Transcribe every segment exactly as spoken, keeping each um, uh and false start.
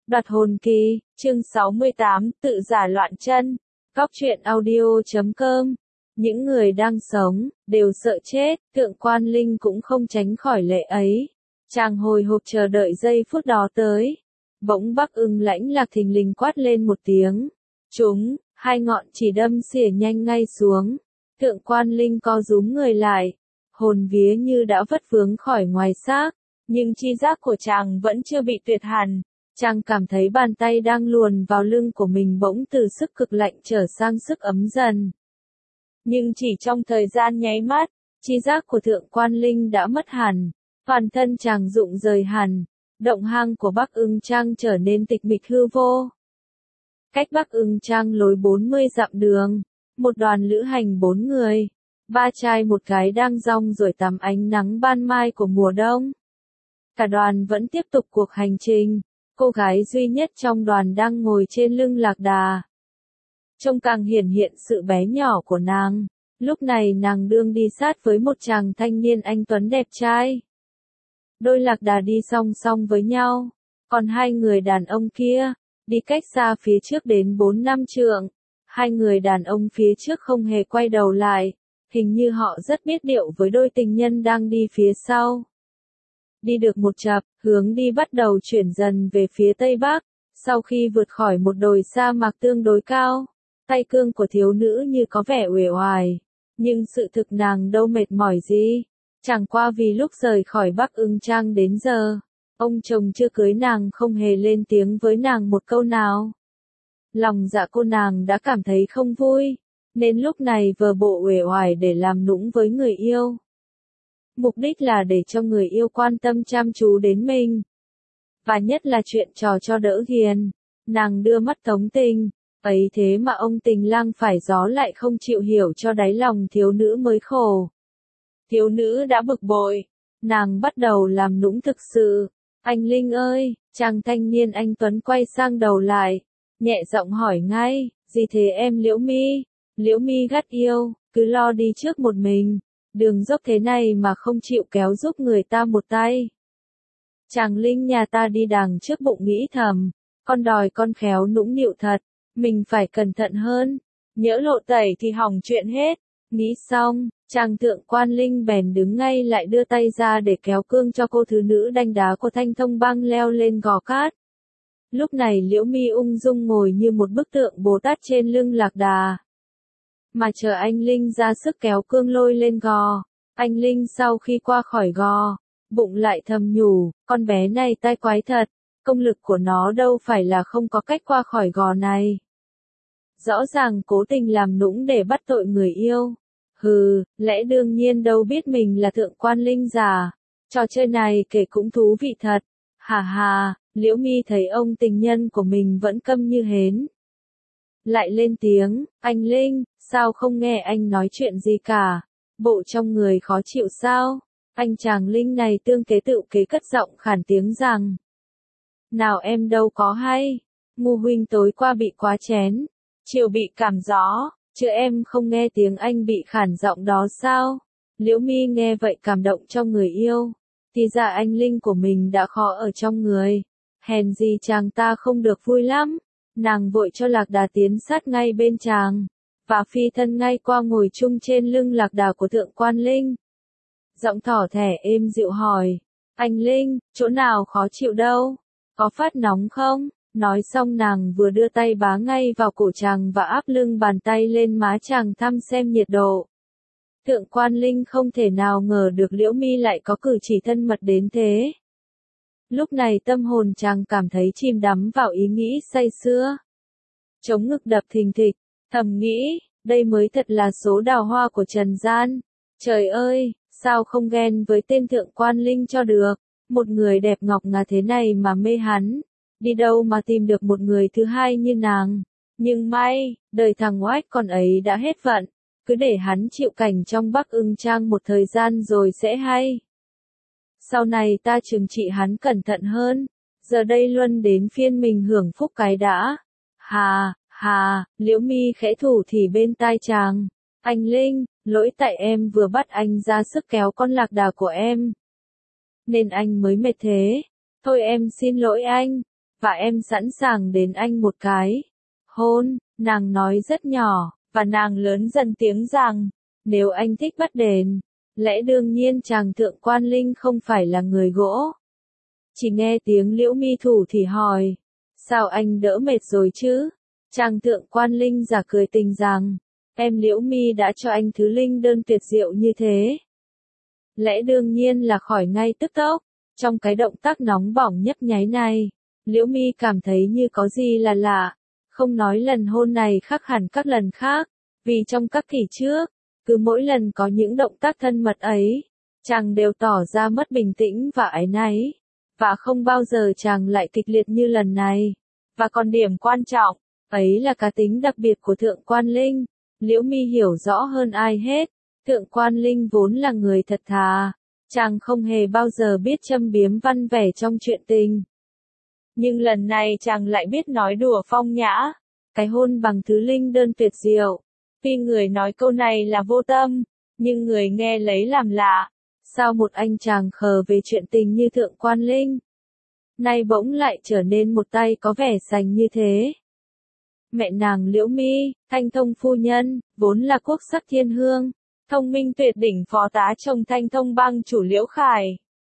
Đoạt hồn kỳ, chương sáu mươi tám, tự giả loạn chân. Góc truyện audio chấm com. Những người đang sống, đều sợ chết, Thượng Quan Linh cũng không tránh khỏi lệ ấy. Chàng hồi hộp chờ đợi giây phút đó tới. Bỗng Bắc Ưng Lãnh Lạc thình lình quát lên một tiếng. Chúng, hai ngọn chỉ đâm xỉa nhanh ngay xuống. Thượng Quan Linh co rúm người lại. Hồn vía như đã vất vướng khỏi ngoài xác. Nhưng chi giác của chàng vẫn chưa bị tuyệt hẳn. Chàng cảm thấy bàn tay đang luồn vào lưng của mình bỗng từ sức cực lạnh trở sang sức ấm dần. Nhưng chỉ trong thời gian nháy mắt, chi giác của Thượng Quan Linh đã mất hẳn, toàn thân chàng rụng rời hẳn, động hang của Bắc Ưng Trang trở nên tịch mịch hư vô. Cách Bắc Ưng Trang lối bốn mươi dặm đường, một đoàn lữ hành bốn người, ba trai một gái đang rong ruổi tắm ánh nắng ban mai của mùa đông. Cả đoàn vẫn tiếp tục cuộc hành trình. Cô gái duy nhất trong đoàn đang ngồi trên lưng lạc đà. Trông càng hiển hiện sự bé nhỏ của nàng. Lúc này nàng đương đi sát với một chàng thanh niên anh tuấn đẹp trai. Đôi lạc đà đi song song với nhau. Còn hai người đàn ông kia, đi cách xa phía trước đến bốn năm trượng. Hai người đàn ông phía trước không hề quay đầu lại. Hình như họ rất biết điệu với đôi tình nhân đang đi phía sau. Đi được một chập, hướng đi bắt đầu chuyển dần về phía tây bắc, sau khi vượt khỏi một đồi sa mạc tương đối cao, tay cương của thiếu nữ như có vẻ uể oải, nhưng sự thực nàng đâu mệt mỏi gì, chẳng qua vì lúc rời khỏi Bắc Ưng Trang đến giờ, ông chồng chưa cưới nàng không hề lên tiếng với nàng một câu nào. Lòng dạ cô nàng đã cảm thấy không vui, nên lúc này vờ bộ uể oải để làm nũng với người yêu. Mục đích là để cho người yêu quan tâm chăm chú đến mình. Và nhất là chuyện trò cho đỡ hiền. Nàng đưa mắt tống tình. Ấy thế mà ông tình lang phải gió lại không chịu hiểu cho đáy lòng thiếu nữ mới khổ. Thiếu nữ đã bực bội. Nàng bắt đầu làm nũng thực sự. Anh Linh ơi, chàng thanh niên anh Tuấn quay sang đầu lại. Nhẹ giọng hỏi ngay, gì thế em Liễu Mi? Liễu Mi gắt yêu, cứ lo đi trước một mình. Đường dốc thế này mà không chịu kéo giúp người ta một tay. Chàng Linh nhà ta đi đằng trước bụng nghĩ thầm, con đòi con khéo nũng nịu thật, mình phải cẩn thận hơn, nhỡ lộ tẩy thì hỏng chuyện hết. Nghĩ xong, chàng Thượng Quan Linh bèn đứng ngay lại đưa tay ra để kéo cương cho cô thứ nữ đanh đá của Thanh Thông Bang leo lên gò cát. Lúc này Liễu Mi ung dung ngồi như một bức tượng Bồ Tát trên lưng lạc đà. Mà chờ anh Linh ra sức kéo cương lôi lên gò, anh Linh sau khi qua khỏi gò, bụng lại thầm nhủ, con bé này tai quái thật, công lực của nó đâu phải là không có cách qua khỏi gò này. Rõ ràng cố tình làm nũng để bắt tội người yêu. Hừ, lẽ đương nhiên đâu biết mình là Thượng Quan Linh già. Trò chơi này kể cũng thú vị thật. Hà hà, Liễu Mi thấy ông tình nhân của mình vẫn câm như hến. Lại lên tiếng, anh Linh, sao không nghe anh nói chuyện gì cả, bộ trong người khó chịu sao? Anh chàng Linh này tương kế tự kế cất giọng khản tiếng rằng, nào em đâu có hay, Ngu huynh tối qua bị quá chén, chiều bị cảm gió, chứ em không nghe tiếng anh bị khản giọng đó sao? Liễu Mi nghe vậy cảm động trong người yêu, thì ra anh Linh của mình đã khó ở trong người, hèn gì chàng ta không được vui lắm. Nàng vội cho lạc đà tiến sát ngay bên chàng, và phi thân ngay qua ngồi chung trên lưng lạc đà của Thượng Quan Linh. Giọng thỏ thẻ êm dịu hỏi, anh Linh, chỗ nào khó chịu đâu, có phát nóng không? Nói xong nàng vừa đưa tay bá ngay vào cổ chàng và áp lưng bàn tay lên má chàng thăm xem nhiệt độ. Thượng Quan Linh không thể nào ngờ được Liễu Mi lại có cử chỉ thân mật đến thế. Lúc này tâm hồn chàng cảm thấy chìm đắm vào ý nghĩ say sưa. Chống ngực đập thình thịch, thầm nghĩ, đây mới thật là số đào hoa của trần gian. Trời ơi, sao không ghen với tên Thượng Quan Linh cho được, một người đẹp ngọc ngà thế này mà mê hắn, đi đâu mà tìm được một người thứ hai như nàng. Nhưng may, đời thằng oách con ấy đã hết vận, cứ để hắn chịu cảnh trong Bắc Ưng Trang một thời gian rồi sẽ hay. Sau này ta trừng trị hắn cẩn thận hơn, giờ đây luân đến phiên mình hưởng phúc cái đã. Hà, hà, Liễu Mi khẽ thủ thì bên tai chàng. Anh Linh, lỗi tại em vừa bắt anh ra sức kéo con lạc đà của em, nên anh mới mệt thế. Thôi em xin lỗi anh. và em sẵn sàng đến anh một cái hôn, nàng nói rất nhỏ, và nàng lớn dần tiếng rằng, nếu anh thích bắt đền, lẽ đương nhiên chàng Thượng Quan Linh không phải là người gỗ. Chỉ nghe tiếng Liễu Mi thủ thì hỏi, sao anh đỡ mệt rồi chứ? Chàng Thượng Quan Linh giả cười tình rằng, em Liễu Mi đã cho anh thứ linh đơn tuyệt diệu như thế. Lẽ đương nhiên là khỏi ngay tức tốc. Trong cái động tác nóng bỏng nhấp nháy này, Liễu Mi cảm thấy như có gì là lạ. Không nói lần hôn này khác hẳn các lần khác, vì trong các kỳ trước, cứ mỗi lần có những động tác thân mật ấy, chàng đều tỏ ra mất bình tĩnh và áy náy, và không bao giờ chàng lại kịch liệt như lần này. Và còn điểm quan trọng, ấy là cá tính đặc biệt của Thượng Quan Linh. Liễu Mi hiểu rõ hơn ai hết, Thượng Quan Linh vốn là người thật thà, chàng không hề bao giờ biết châm biếm văn vẻ trong chuyện tình. Nhưng lần này chàng lại biết nói đùa phong nhã, cái hôn bằng thứ linh đơn tuyệt diệu. Tuy người nói câu này là vô tâm, nhưng người nghe lấy làm lạ. Sao một anh chàng khờ về chuyện tình như Thượng Quan Linh, nay bỗng lại trở nên một tay có vẻ sành như thế? Mẹ nàng Liễu Mi, Thanh Thông phu nhân, vốn là quốc sắc thiên hương, thông minh tuyệt đỉnh phó tá chồng Thanh Thông bang chủ Liễu Khải.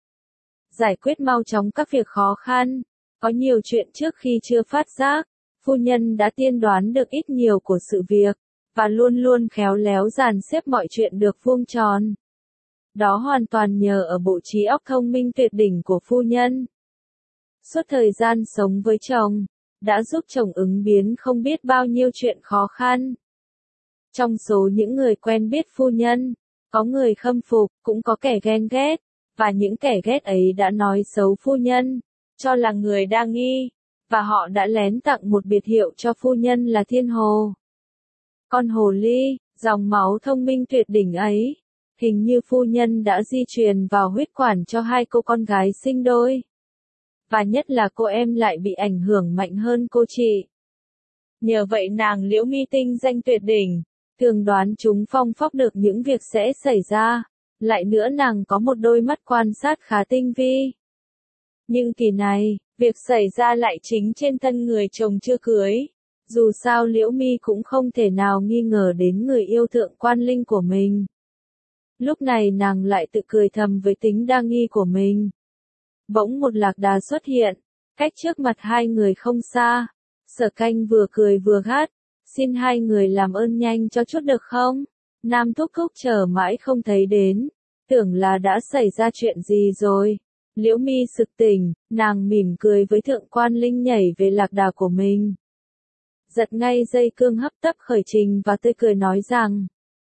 Giải quyết mau chóng các việc khó khăn, có nhiều chuyện trước khi chưa phát giác, phu nhân đã tiên đoán được ít nhiều của sự việc, và luôn luôn khéo léo dàn xếp mọi chuyện được vuông tròn. Đó hoàn toàn nhờ ở bộ trí óc thông minh tuyệt đỉnh của phu nhân. Suốt thời gian sống với chồng, đã giúp chồng ứng biến không biết bao nhiêu chuyện khó khăn. Trong số những người quen biết phu nhân, có người khâm phục, cũng có kẻ ghen ghét, và những kẻ ghét ấy đã nói xấu phu nhân, cho là người đa nghi, và họ đã lén tặng một biệt hiệu cho phu nhân là Thiên Hồ. Con hồ ly, dòng máu thông minh tuyệt đỉnh ấy, hình như phu nhân đã di truyền vào huyết quản cho hai cô con gái sinh đôi. Và nhất là cô em lại bị ảnh hưởng mạnh hơn cô chị. Nhờ vậy nàng Liễu Mi tinh danh tuyệt đỉnh, thường đoán chúng phong phóc được những việc sẽ xảy ra. Lại nữa nàng có một đôi mắt quan sát khá tinh vi. Nhưng kỳ này, việc xảy ra lại chính trên thân người chồng chưa cưới. Dù sao Liễu Mi cũng không thể nào nghi ngờ đến người yêu Thượng Quan Linh của mình. Lúc này nàng lại tự cười thầm với tính đa nghi của mình. Bỗng một lạc đà xuất hiện, cách trước mặt hai người không xa. Sở Canh vừa cười vừa gắt, xin hai người làm ơn nhanh cho chút được không? Nam thúc thúc chờ mãi không thấy đến, tưởng là đã xảy ra chuyện gì rồi. Liễu Mi sực tỉnh, nàng mỉm cười với Thượng Quan Linh nhảy về lạc đà của mình. Giật ngay dây cương hấp tấp khởi trình và tươi cười nói rằng,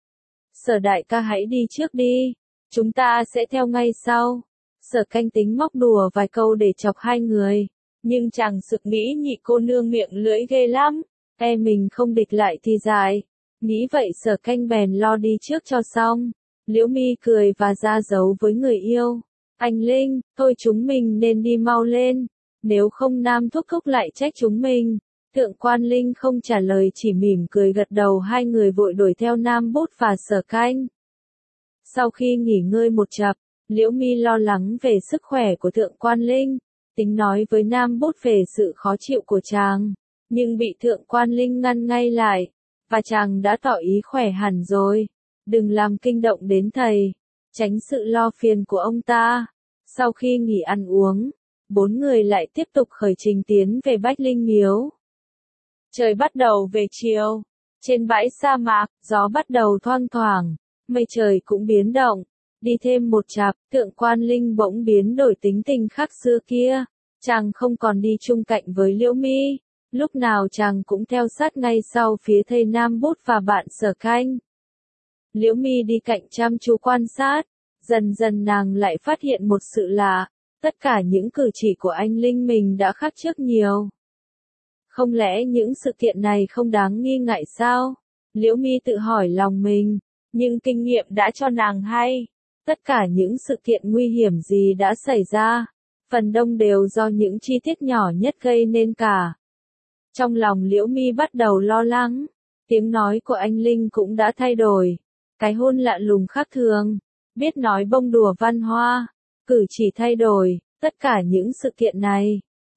Sở đại ca hãy đi trước đi, chúng ta sẽ theo ngay sau. Sở Canh tính móc đùa vài câu để chọc hai người, nhưng chàng sực nghĩ nhị cô nương miệng lưỡi ghê lắm, e mình không địch lại thì dài. Nghĩ vậy Sở Canh bèn lo đi trước cho xong. Liễu Mi cười và ra dấu với người yêu. Anh Linh, thôi chúng mình nên đi mau lên, nếu không Nam thúc thúc lại trách chúng mình. Thượng Quan Linh không trả lời chỉ mỉm cười gật đầu, hai người vội đuổi theo Nam Bút và Sở Canh. Sau khi nghỉ ngơi một chập, Liễu Mi lo lắng về sức khỏe của Thượng Quan Linh, tính nói với Nam Bút về sự khó chịu của chàng, nhưng bị Thượng Quan Linh ngăn ngay lại, và chàng đã tỏ ý khỏe hẳn rồi, đừng làm kinh động đến thầy, tránh sự lo phiền của ông ta. Sau khi nghỉ ăn uống, bốn người lại tiếp tục khởi trình tiến về Bách Linh Miếu. Trời bắt đầu về chiều, trên bãi sa mạc, gió bắt đầu thoang thoảng, mây trời cũng biến động. Đi thêm một chặp, Thượng Quan Linh bỗng biến đổi tính tình khác xưa kia, chàng không còn đi chung cạnh với Liễu Mi, lúc nào chàng cũng theo sát ngay sau phía thầy Nam Bút và bạn Sở Canh. Liễu Mi đi cạnh chăm chú quan sát, dần dần nàng lại phát hiện một sự lạ, tất cả những cử chỉ của anh Linh mình đã khác trước nhiều. Không lẽ những sự kiện này không đáng nghi ngại sao? Liễu Mi tự hỏi lòng mình, nhưng kinh nghiệm đã cho nàng hay, tất cả những sự kiện nguy hiểm gì đã xảy ra, phần đông đều do những chi tiết nhỏ nhất gây nên cả. Trong lòng Liễu Mi bắt đầu lo lắng, tiếng nói của anh Linh cũng đã thay đổi, cái hôn lạ lùng khác thường, biết nói bông đùa văn hoa, cử chỉ thay đổi, tất cả những sự kiện này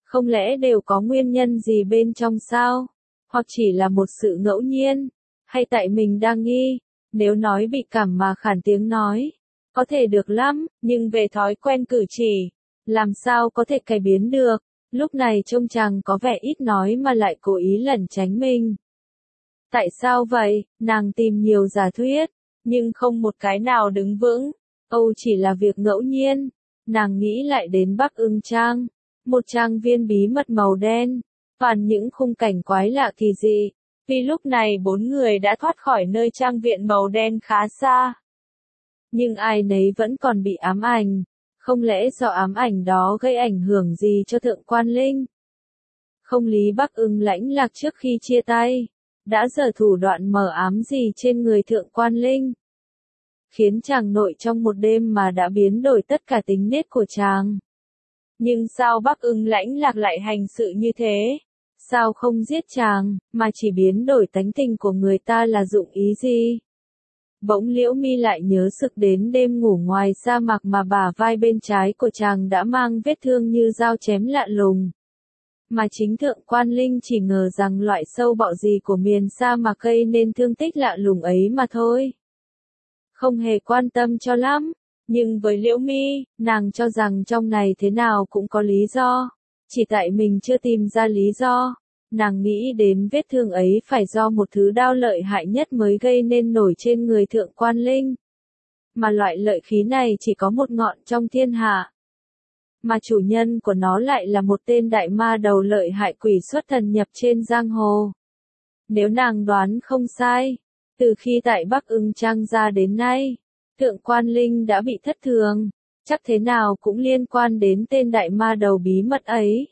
Không lẽ đều có nguyên nhân gì bên trong sao? Hoặc chỉ là một sự ngẫu nhiên? Hay tại mình đang nghi? Nếu nói bị cảm mà khản tiếng nói, có thể được lắm, nhưng về thói quen cử chỉ, làm sao có thể cải biến được? Lúc này trông chàng có vẻ ít nói mà lại cố ý lẩn tránh mình. Tại sao vậy? Nàng tìm nhiều giả thuyết, nhưng không một cái nào đứng vững. Âu chỉ là việc ngẫu nhiên. Nàng nghĩ lại đến Bắc Ưng Trang, một trang viên bí mật màu đen, toàn những khung cảnh quái lạ kỳ dị. Vì lúc này bốn người đã thoát khỏi nơi trang viện màu đen khá xa. Nhưng ai nấy vẫn còn bị ám ảnh. Không lẽ do ám ảnh đó gây ảnh hưởng gì cho Thượng Quan Linh? Không lý Bắc Ưng Lãnh Lạc trước khi chia tay đã giở thủ đoạn mờ ám gì trên người Thượng Quan Linh, khiến chàng nội trong một đêm mà đã biến đổi tất cả tính nết của chàng. Nhưng sao Bắc Ưng Lãnh Lạc lại hành sự như thế? Sao không giết chàng, mà chỉ biến đổi tánh tình của người ta là dụng ý gì? Bỗng Liễu Mi lại nhớ sực đến đêm ngủ ngoài sa mạc mà bả vai bên trái của chàng đã mang vết thương như dao chém lạ lùng. Mà chính Thượng Quan Linh chỉ ngờ rằng loại sâu bọ gì của miền sa mạc gây nên thương tích lạ lùng ấy mà thôi. Không hề quan tâm cho lắm, nhưng với Liễu Mi, nàng cho rằng trong này thế nào cũng có lý do. Chỉ tại mình chưa tìm ra lý do. Nàng nghĩ đến vết thương ấy phải do một thứ đao lợi hại nhất mới gây nên nổi trên người Thượng Quan Linh. Mà loại lợi khí này chỉ có một ngọn trong thiên hạ. Mà chủ nhân của nó lại là một tên đại ma đầu lợi hại quỷ xuất thần nhập trên giang hồ. Nếu nàng đoán không sai, từ khi tại Bắc Ưng Trang ra đến nay, Thượng Quan Linh đã bị thất thường, chắc thế nào cũng liên quan đến tên đại ma đầu bí mật ấy.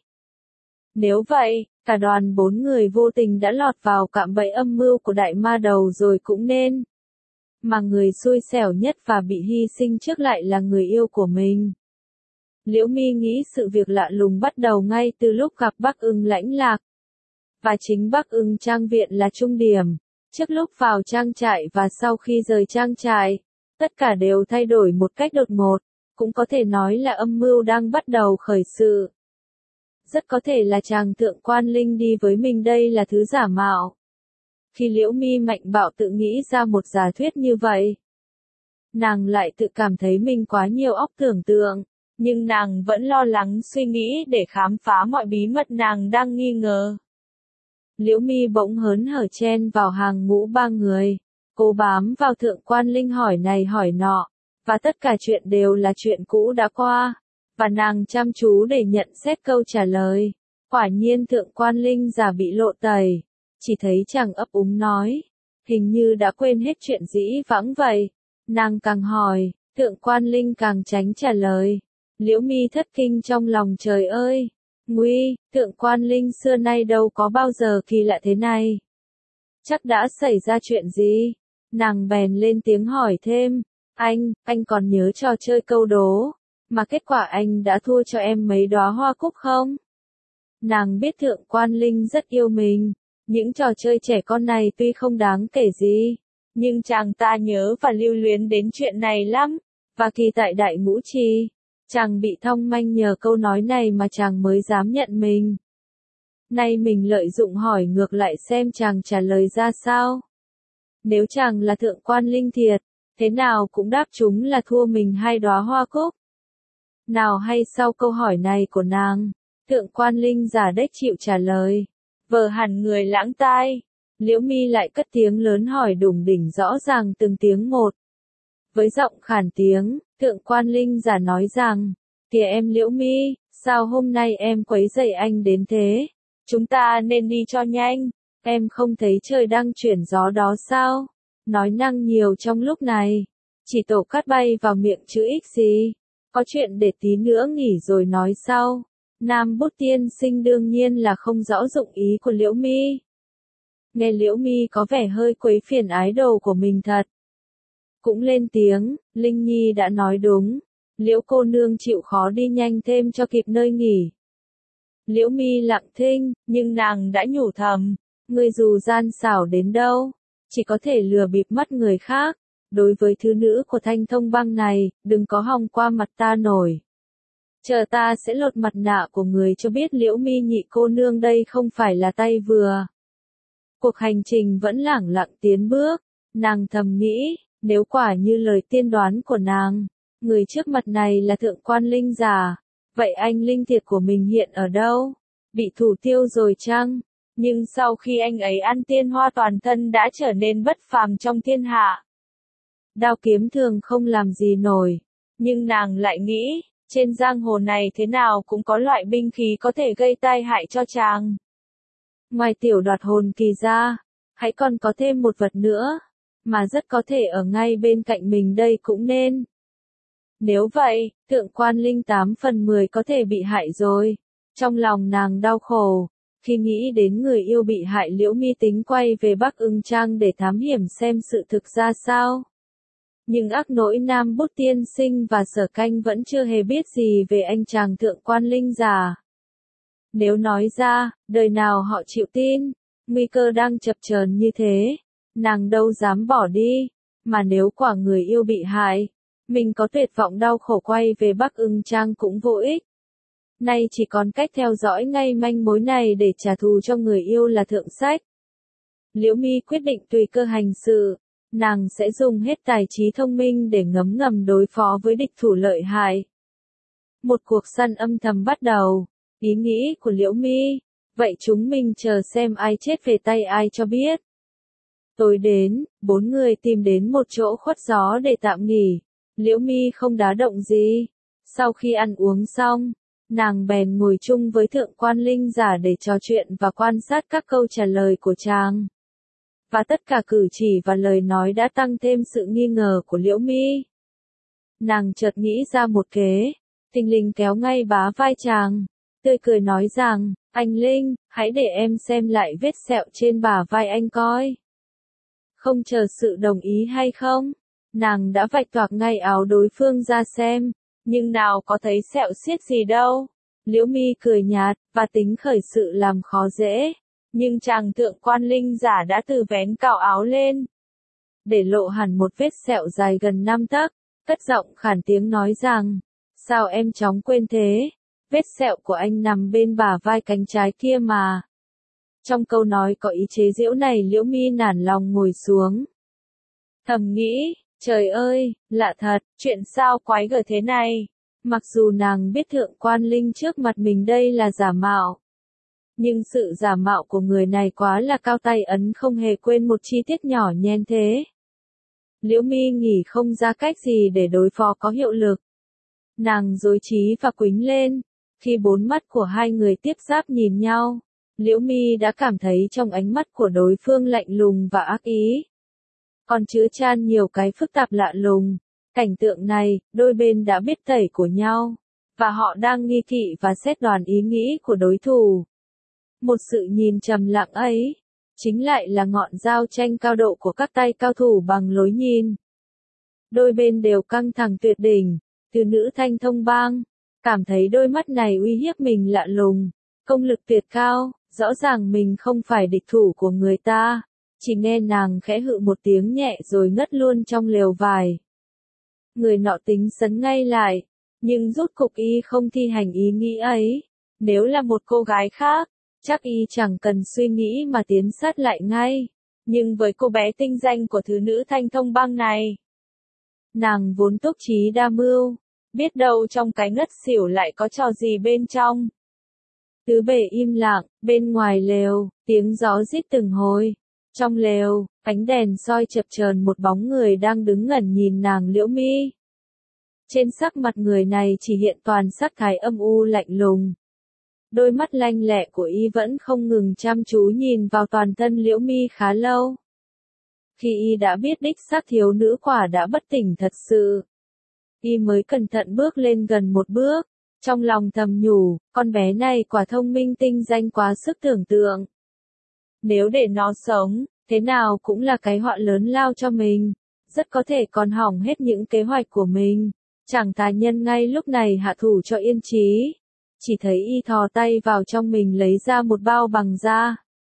Nếu vậy, cả đoàn bốn người vô tình đã lọt vào cạm bẫy âm mưu của đại ma đầu rồi cũng nên. Mà người xui xẻo nhất và bị hy sinh trước lại là người yêu của mình. Liễu Mi nghĩ sự việc lạ lùng bắt đầu ngay từ lúc gặp Bắc Ưng Lãnh Lạc. Và chính Bắc Ưng Trang viện là trung điểm. Trước lúc vào trang trại và sau khi rời trang trại, tất cả đều thay đổi một cách đột ngột. Cũng có thể nói là âm mưu đang bắt đầu khởi sự. Rất có thể là chàng Thượng Quan Linh đi với mình đây là thứ giả mạo. Khi Liễu Mi mạnh bạo tự nghĩ ra một giả thuyết như vậy, nàng lại tự cảm thấy mình quá nhiều óc tưởng tượng, nhưng nàng vẫn lo lắng suy nghĩ để khám phá mọi bí mật nàng đang nghi ngờ. Liễu Mi bỗng hớn hở chen vào hàng ngũ ba người, cố bám vào Thượng Quan Linh hỏi này hỏi nọ, và tất cả chuyện đều là chuyện cũ đã qua. Và nàng chăm chú để nhận xét câu trả lời. Quả nhiên Thượng Quan Linh giả bị lộ tẩy. Chỉ thấy chàng ấp úng nói. Hình như đã quên hết chuyện dĩ vãng vậy. Nàng càng hỏi, Thượng Quan Linh càng tránh trả lời. Liễu Mi thất kinh trong lòng trời ơi. Nguy, Thượng Quan Linh xưa nay đâu có bao giờ kỳ lạ thế này. Chắc đã xảy ra chuyện gì? Nàng bèn lên tiếng hỏi thêm. Anh, anh còn nhớ trò chơi câu đố mà kết quả anh đã thua cho em mấy đóa hoa cúc không? Nàng biết Thượng Quan Linh rất yêu mình. Những trò chơi trẻ con này tuy không đáng kể gì, nhưng chàng ta nhớ và lưu luyến đến chuyện này lắm. Và kỳ tại Đại Ngũ Trì, chàng bị thong manh nhờ câu nói này mà chàng mới dám nhận mình. Nay mình lợi dụng hỏi ngược lại xem chàng trả lời ra sao. Nếu chàng là Thượng Quan Linh thiệt, thế nào cũng đáp chúng là thua mình hai đóa hoa cúc. Nào hay sau câu hỏi này của nàng, Thượng Quan Linh giả đếch chịu trả lời. Vờ hẳn người lãng tai, Liễu Mi lại cất tiếng lớn hỏi đủng đỉnh rõ ràng từng tiếng một. Với giọng khản tiếng, Thượng Quan Linh giả nói rằng, kìa em Liễu Mi, sao hôm nay em quấy rầy anh đến thế? Chúng ta nên đi cho nhanh, em không thấy trời đang chuyển gió đó sao? Nói năng nhiều trong lúc này, chỉ tổ cắt bay vào miệng chữ X gì. Có chuyện để tí nữa nghỉ rồi nói sau. Nam Bút tiên sinh đương nhiên là không rõ dụng ý của Liễu Mi. Nghe Liễu Mi có vẻ hơi quấy phiền ái đồ của mình thật. Cũng lên tiếng, Linh Nhi đã nói đúng. Liễu cô nương chịu khó đi nhanh thêm cho kịp nơi nghỉ. Liễu Mi lặng thinh, nhưng nàng đã nhủ thầm. Ngươi dù gian xảo đến đâu, chỉ có thể lừa bịp mắt người khác. Đối với thứ nữ của Thanh Thông Bang này, đừng có hòng qua mặt ta nổi. Chờ ta sẽ lột mặt nạ của người cho biết Liễu Mi nhị cô nương đây không phải là tay vừa. Cuộc hành trình vẫn lẳng lặng tiến bước, nàng thầm nghĩ, nếu quả như lời tiên đoán của nàng, người trước mặt này là thượng quan linh giả, vậy anh linh thiệt của mình hiện ở đâu? Bị thủ tiêu rồi chăng? Nhưng sau khi anh ấy ăn tiên hoa toàn thân đã trở nên bất phàm trong thiên hạ. Đao kiếm thường không làm gì nổi, nhưng nàng lại nghĩ, trên giang hồ này thế nào cũng có loại binh khí có thể gây tai hại cho chàng. Ngoài tiểu đoạt hồn kỳ ra, hãy còn có thêm một vật nữa, mà rất có thể ở ngay bên cạnh mình đây cũng nên. Nếu vậy, thượng quan linh tám phần mười có thể bị hại rồi. Trong lòng nàng đau khổ, khi nghĩ đến người yêu bị hại Liễu Mi tính quay về Bắc Ưng Trang để thám hiểm xem sự thực ra sao. Nhưng ác nỗi Nam Bút tiên sinh và Sở Canh vẫn chưa hề biết gì về anh chàng thượng quan linh giả. Nếu nói ra, đời nào họ chịu tin, nguy cơ đang chập chờn như thế, nàng đâu dám bỏ đi, mà nếu quả người yêu bị hại, mình có tuyệt vọng đau khổ quay về Bắc Ưng Trang cũng vô ích. Nay chỉ còn cách theo dõi ngay manh mối này để trả thù cho người yêu là thượng sách. Liễu Mi quyết định tùy cơ hành sự, nàng sẽ dùng hết tài trí thông minh để ngấm ngầm đối phó với địch thủ lợi hại. Một cuộc săn âm thầm bắt đầu, ý nghĩ của Liễu Mi, vậy chúng mình chờ xem ai chết về tay ai cho biết. Tối đến, bốn người tìm đến một chỗ khuất gió để tạm nghỉ, Liễu Mi không đá động gì. Sau khi ăn uống xong, nàng bèn ngồi chung với thượng quan linh giả để trò chuyện và quan sát các câu trả lời của chàng. Và tất cả cử chỉ và lời nói đã tăng thêm sự nghi ngờ của Liễu Mi. Nàng chợt nghĩ ra một kế, Tinh Linh kéo ngay bá vai chàng, tươi cười nói rằng, anh Linh, hãy để em xem lại vết sẹo trên bả vai anh coi. Không chờ sự đồng ý hay không, nàng đã vạch toạc ngay áo đối phương ra xem, nhưng nào có thấy sẹo xiết gì đâu. Liễu Mi cười nhạt, và tính khởi sự làm khó dễ. Nhưng chàng thượng quan linh giả đã từ vén cào áo lên, để lộ hẳn một vết sẹo dài gần năm tấc, cất giọng khản tiếng nói rằng, sao em chóng quên thế, vết sẹo của anh nằm bên bả vai cánh trái kia mà. Trong câu nói có ý chế giễu này Liễu Mi nản lòng ngồi xuống. Thầm nghĩ, trời ơi, lạ thật, chuyện sao quái gở thế này. Mặc dù nàng biết thượng quan linh trước mặt mình đây là giả mạo, nhưng sự giả mạo của người này quá là cao tay ấn không hề quên một chi tiết nhỏ nhen thế. Liễu Mi nghĩ không ra cách gì để đối phó có hiệu lực. Nàng rối trí và quĩnh lên. Khi bốn mắt của hai người tiếp giáp nhìn nhau, Liễu Mi đã cảm thấy trong ánh mắt của đối phương lạnh lùng và ác ý, còn chứa chan nhiều cái phức tạp lạ lùng. Cảnh tượng này, đôi bên đã biết tẩy của nhau, và họ đang nghi kỵ và xét đoán ý nghĩ của đối thủ. Một sự nhìn trầm lặng ấy, chính lại là ngọn giao tranh cao độ của các tay cao thủ bằng lối nhìn. Đôi bên đều căng thẳng tuyệt đỉnh, từ nữ Thanh Thông Bang, cảm thấy đôi mắt này uy hiếp mình lạ lùng, công lực tuyệt cao, rõ ràng mình không phải địch thủ của người ta, chỉ nghe nàng khẽ hự một tiếng nhẹ rồi ngất luôn trong lều vải. Người nọ tính sấn ngay lại, nhưng rốt cục y không thi hành ý nghĩ ấy, nếu là một cô gái khác, chắc y chẳng cần suy nghĩ mà tiến sát lại ngay, nhưng với cô bé tinh danh của thứ nữ Thanh Thông Bang này, nàng vốn túc trí đa mưu, biết đâu trong cái ngất xỉu lại có trò gì bên trong. Tứ bề im lặng, bên ngoài lều, tiếng gió rít từng hồi. Trong lều, ánh đèn soi chập chờn một bóng người đang đứng ngẩn nhìn nàng Liễu Mi. Trên sắc mặt người này chỉ hiện toàn sắc thái âm u lạnh lùng. Đôi mắt lanh lẹ của y vẫn không ngừng chăm chú nhìn vào toàn thân Liễu Mi khá lâu. Khi y đã biết đích xác thiếu nữ quả đã bất tỉnh thật sự, y mới cẩn thận bước lên gần một bước, trong lòng thầm nhủ, con bé này quả thông minh tinh danh quá sức tưởng tượng. Nếu để nó sống, thế nào cũng là cái họa lớn lao cho mình, rất có thể còn hỏng hết những kế hoạch của mình. Chàng tà nhân ngay lúc này hạ thủ cho yên trí, chỉ thấy y thò tay vào trong mình lấy ra một bao bằng da.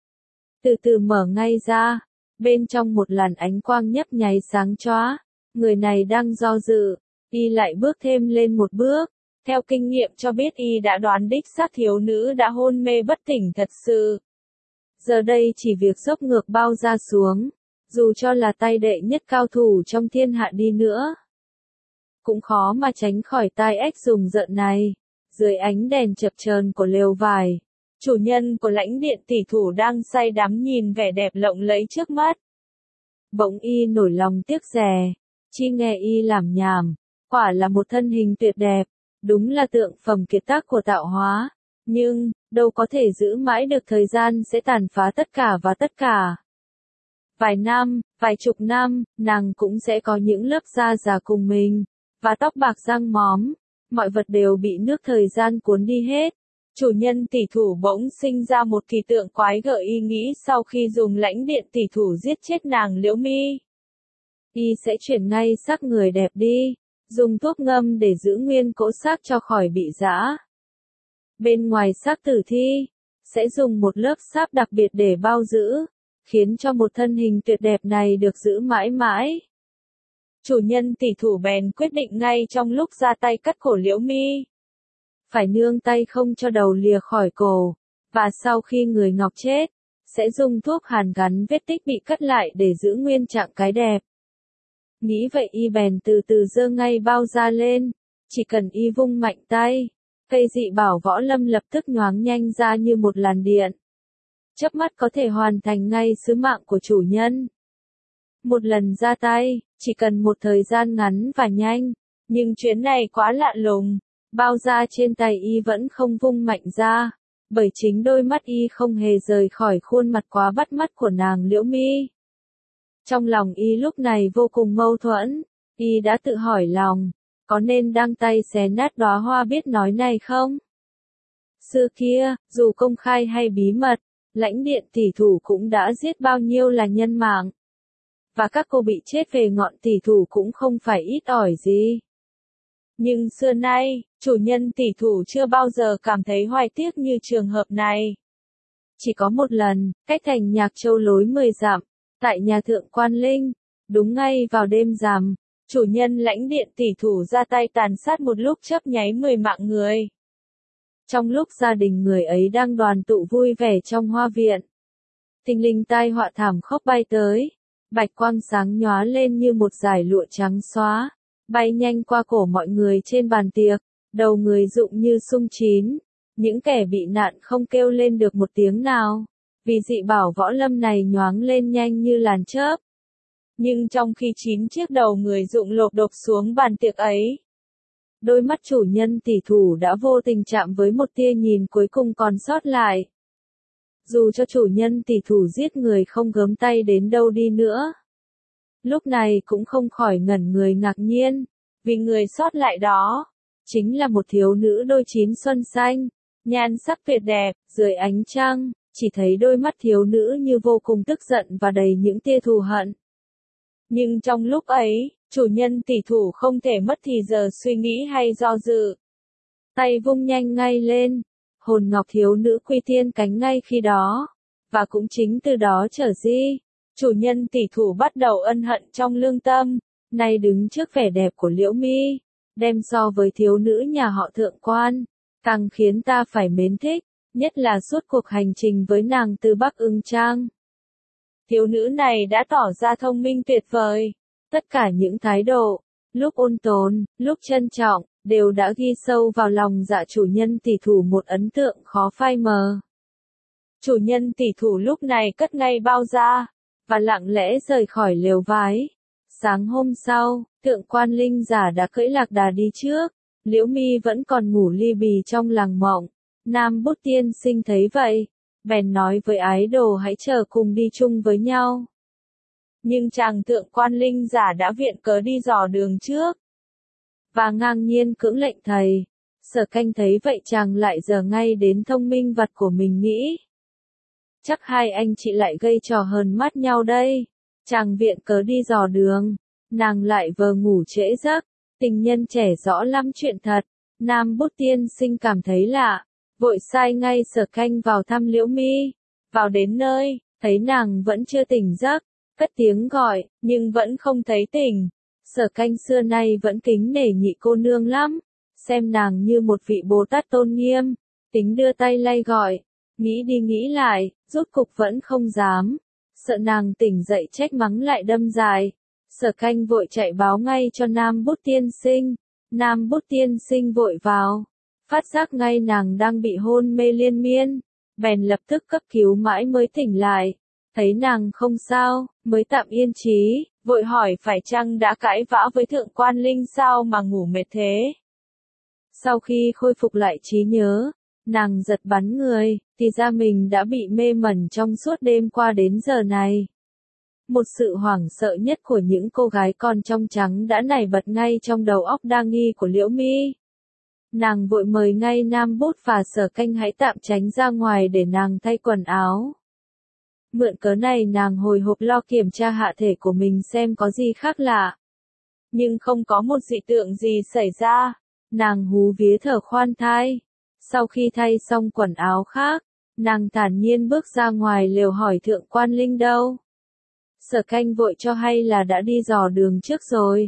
Từ từ mở ngay ra, bên trong một làn ánh quang nhấp nháy sáng chóa, người này đang do dự, y lại bước thêm lên một bước, Theo kinh nghiệm cho biết y đã đoán đích xác thiếu nữ đã hôn mê bất tỉnh thật sự. Giờ đây chỉ việc dốc ngược bao da xuống, dù cho là tay đệ nhất cao thủ trong thiên hạ đi nữa, cũng khó mà tránh khỏi tai ách rùng rợn này. Dưới ánh đèn chập chờn của lều vải, chủ nhân của lãnh điện tỷ thủ đang say đắm nhìn vẻ đẹp lộng lẫy trước mắt. Bỗng y nổi lòng tiếc rẻ, chi nghe y làm nhảm, quả là một thân hình tuyệt đẹp, đúng là tượng phẩm kiệt tác của tạo hóa, nhưng, đâu có thể giữ mãi được, thời gian sẽ tàn phá tất cả và tất cả. Vài năm, vài chục năm, nàng cũng sẽ có những lớp da già cùng mình, và tóc bạc răng móm, mọi vật đều bị nước thời gian cuốn đi hết. Chủ nhân tỷ thủ bỗng sinh ra một kỳ tượng quái gở, y nghĩ sau khi dùng lãnh điện tỷ thủ giết chết nàng Liễu Mi, y sẽ chuyển ngay xác người đẹp đi, dùng thuốc ngâm để giữ nguyên cỗ xác cho khỏi bị rã. Bên ngoài xác tử thi, sẽ dùng một lớp sáp đặc biệt để bao giữ, khiến cho một thân hình tuyệt đẹp này được giữ mãi mãi. Chủ nhân tỷ thủ bèn quyết định ngay trong lúc ra tay cắt cổ Liễu Mi. Phải nương tay không cho đầu lìa khỏi cổ, và sau khi người ngọc chết, sẽ dùng thuốc hàn gắn vết tích bị cắt lại để giữ nguyên trạng cái đẹp. Nghĩ vậy y bèn từ từ giơ ngay bao da lên, chỉ cần y vung mạnh tay, cây dị bảo võ lâm lập tức nhoáng nhanh ra như một làn điện. Chớp mắt có thể hoàn thành ngay sứ mạng của chủ nhân. Một lần ra tay, chỉ cần một thời gian ngắn và nhanh, nhưng chuyến này quá lạ lùng, bao da trên tay y vẫn không vung mạnh ra, bởi chính đôi mắt y không hề rời khỏi khuôn mặt quá bắt mắt của nàng Liễu Mi. Trong lòng y lúc này vô cùng mâu thuẫn, y đã tự hỏi lòng, có nên đăng tay xé nát đóa hoa biết nói này không? Xưa kia, dù công khai hay bí mật, lãnh điện tỷ thủ cũng đã giết bao nhiêu là nhân mạng. Và các cô bị chết về ngọn tỷ thủ cũng không phải ít ỏi gì. Nhưng xưa nay, chủ nhân tỷ thủ chưa bao giờ cảm thấy hoài tiếc như trường hợp này. Chỉ có một lần, cách thành Nhạc Châu lối mười dặm, tại nhà thượng quan linh, đúng ngay vào đêm rằm, chủ nhân lãnh điện tỷ thủ ra tay tàn sát một lúc chớp nháy mười mạng người. Trong lúc gia đình người ấy đang đoàn tụ vui vẻ trong hoa viện, thình lình tai họa thảm khốc bay tới, bạch quang sáng nhóa lên như một dải lụa trắng xóa, bay nhanh qua cổ mọi người trên bàn tiệc, đầu người rụng như sung chín, những kẻ bị nạn không kêu lên được một tiếng nào, vì dị bảo võ lâm này nhoáng lên nhanh như làn chớp. Nhưng trong khi chín chiếc đầu người rụng lộp đột xuống bàn tiệc ấy, đôi mắt chủ nhân tỷ thủ đã vô tình chạm với một tia nhìn cuối cùng còn sót lại. Dù cho chủ nhân tỷ thủ giết người không gớm tay đến đâu đi nữa, lúc này cũng không khỏi ngẩn người ngạc nhiên, vì người sót lại đó, chính là một thiếu nữ đôi chín xuân xanh, nhan sắc tuyệt đẹp, dưới ánh trăng, chỉ thấy đôi mắt thiếu nữ như vô cùng tức giận và đầy những tia thù hận. Nhưng trong lúc ấy, chủ nhân tỷ thủ không thể mất thì giờ suy nghĩ hay do dự. Tay vung nhanh ngay lên, hồn ngọc thiếu nữ quy thiên cánh ngay khi đó, và cũng chính từ đó trở đi, chủ nhân tỷ thủ bắt đầu ân hận trong lương tâm, nay đứng trước vẻ đẹp của Liễu Mi, đem so với thiếu nữ nhà họ thượng quan, càng khiến ta phải mến thích, nhất là suốt cuộc hành trình với nàng từ Bắc Ưng Trang. Thiếu nữ này đã tỏ ra thông minh tuyệt vời, tất cả những thái độ, lúc ôn tồn, lúc trân trọng, đều đã ghi sâu vào lòng dạ chủ nhân tỷ thủ một ấn tượng khó phai mờ. Chủ nhân tỷ thủ lúc này cất ngay bao da, và lặng lẽ rời khỏi lều vái. Sáng hôm sau, thượng quan linh giả đã cưỡi lạc đà đi trước, Liễu Mi vẫn còn ngủ li bì trong làng mộng. Nam Bút tiên sinh thấy vậy, bèn nói với ái đồ hãy chờ cùng đi chung với nhau. Nhưng chàng thượng quan linh giả đã viện cớ đi dò đường trước, và ngang nhiên cưỡng lệnh thầy. Sở Canh thấy vậy chàng lại giờ ngay đến thông minh vật của mình nghĩ. Chắc hai anh chị lại gây trò hờn mắt nhau đây. Chàng viện cớ đi dò đường, nàng lại vờ ngủ trễ giấc, tình nhân trẻ rõ lắm chuyện thật. Nam Bút tiên sinh cảm thấy lạ, vội sai ngay Sở Canh vào thăm Liễu Mi. Vào đến nơi, thấy nàng vẫn chưa tỉnh giấc, cất tiếng gọi, nhưng vẫn không thấy tỉnh. Sở Canh xưa nay vẫn kính nể nhị cô nương lắm, xem nàng như một vị Bồ Tát tôn nghiêm, tính đưa tay lay gọi, nghĩ đi nghĩ lại, rốt cục vẫn không dám, sợ nàng tỉnh dậy trách mắng lại đâm dài. Sở Canh vội chạy báo ngay cho Nam Bút tiên sinh, Nam Bút tiên sinh vội vào, phát giác ngay nàng đang bị hôn mê liên miên, bèn lập tức cấp cứu mãi mới tỉnh lại, thấy nàng không sao, mới tạm yên trí, vội hỏi phải chăng đã cãi vã với Thượng Quan Linh sao mà ngủ mệt thế. Sau khi khôi phục lại trí nhớ, nàng giật bắn người, thì ra mình đã bị mê mẩn trong suốt đêm qua đến giờ này. Một sự hoảng sợ nhất của những cô gái con trong trắng đã nảy bật ngay trong đầu óc đa nghi của Liễu Mi. Nàng vội mời ngay Nam Bút và Sở Canh hãy tạm tránh ra ngoài để nàng thay quần áo. Mượn cớ này nàng hồi hộp lo kiểm tra hạ thể của mình xem có gì khác lạ. Nhưng không có một dị tượng gì xảy ra, nàng hú vía thở khoan thai. Sau khi thay xong quần áo khác, nàng thản nhiên bước ra ngoài lều hỏi Thượng Quan Linh đâu. Sở Canh vội cho hay là đã đi dò đường trước rồi.